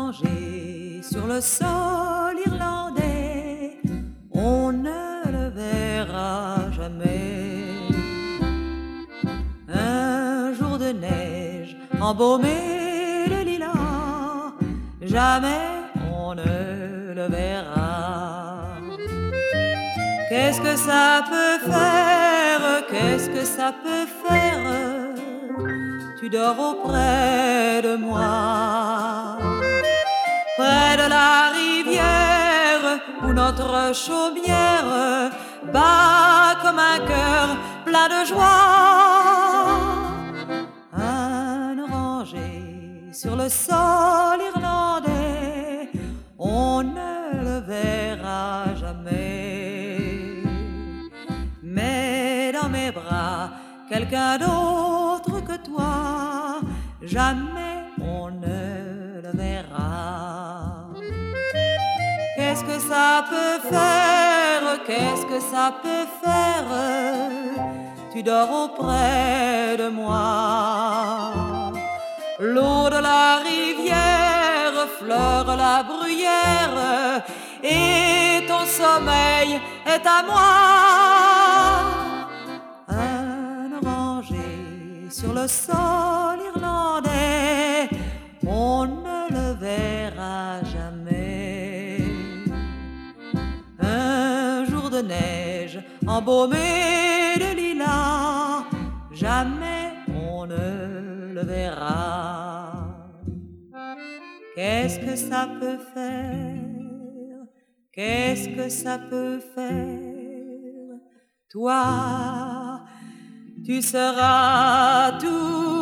orangé sur le sol irlandais, on ne le verra jamais. Un jour de neige embaumé de lilas, jamais on ne le verra. Qu'est-ce que ça peut faire? Qu'est-ce que ça peut faire? Tu dors auprès de moi, près de la rivière où notre chaumière bat comme un cœur plein de joie. Un oranger sur le sol irlandais, on ne le verra jamais. Mais dans mes bras, quelqu'un d'autre que toi, jamais on ne le verra. Qu'est-ce que ça peut faire? Qu'est-ce que ça peut faire? Tu dors auprès de moi. L'eau de la rivière fleure la bruyère et ton sommeil est à moi. Un oranger sur le sol irlandais, on ne le verra jamais. Un jour de neige embaumé de lilas, jamais on ne le verra. Qu'est-ce que ça peut faire? Qu'est-ce que ça peut faire? Toi, tu seras tout